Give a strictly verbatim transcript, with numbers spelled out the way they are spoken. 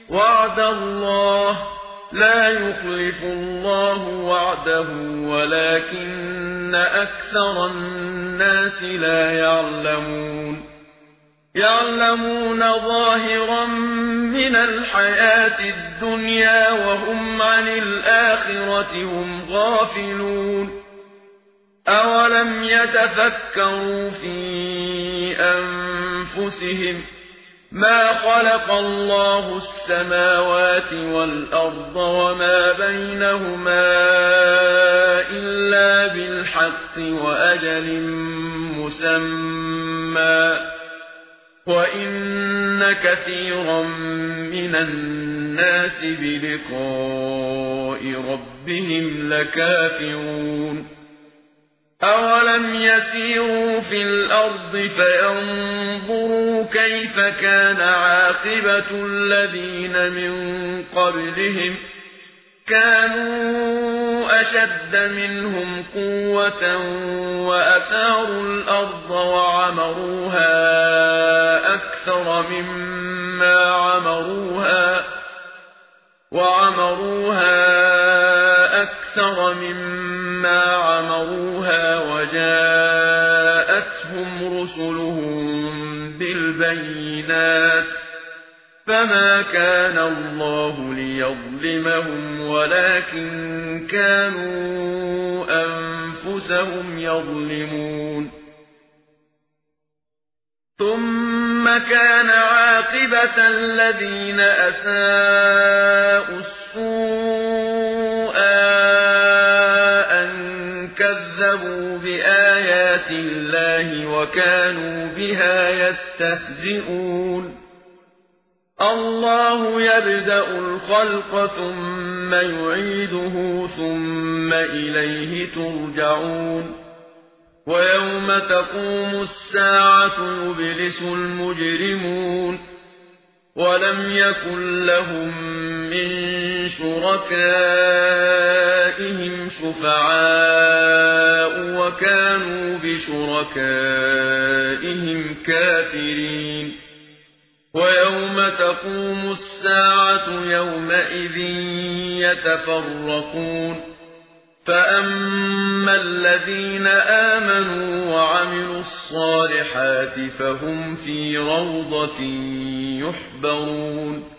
وعد الله لا يخلف الله وعده ولكن أكثر الناس لا يعلمون يعلمون ظاهرا من الحياة الدنيا وهم عن الآخرة هم غافلون أولم يتفكروا في أنفسهم ما خلق الله السماوات والأرض وما بينهما إلا بالحق وأجل مسمى وإن كثيرا من الناس بلقاء ربهم لكافرون أولم يسيروا في الأرض فينظروا كيف كان عاقبة الذين من قبلهم كانوا أشد منهم قوة وأثاروا الأرض وعمروها أكثر مما عمروها وعمروها أكثر مما عمروها وجاءتهم رسلهم بالبينات فما كان الله ليظلمهم ولكن كانوا أنفسهم يظلمون ثم كان عاقبة الذين أساءوا السوء أن كذبوا بآيات الله وكانوا بها يستهزئون الله يبدأ الخلق ثم يعيده ثم إليه ترجعون ويوم تقوم الساعة يبلس المجرمون ولم يكن لهم من شركائهم شفعاء وكانوا بشركائهم كافرين ويوم تقوم الساعة يومئذ يتفرقون فأما الذين آمنوا وعملوا الصالحات فهم في روضة يحبرون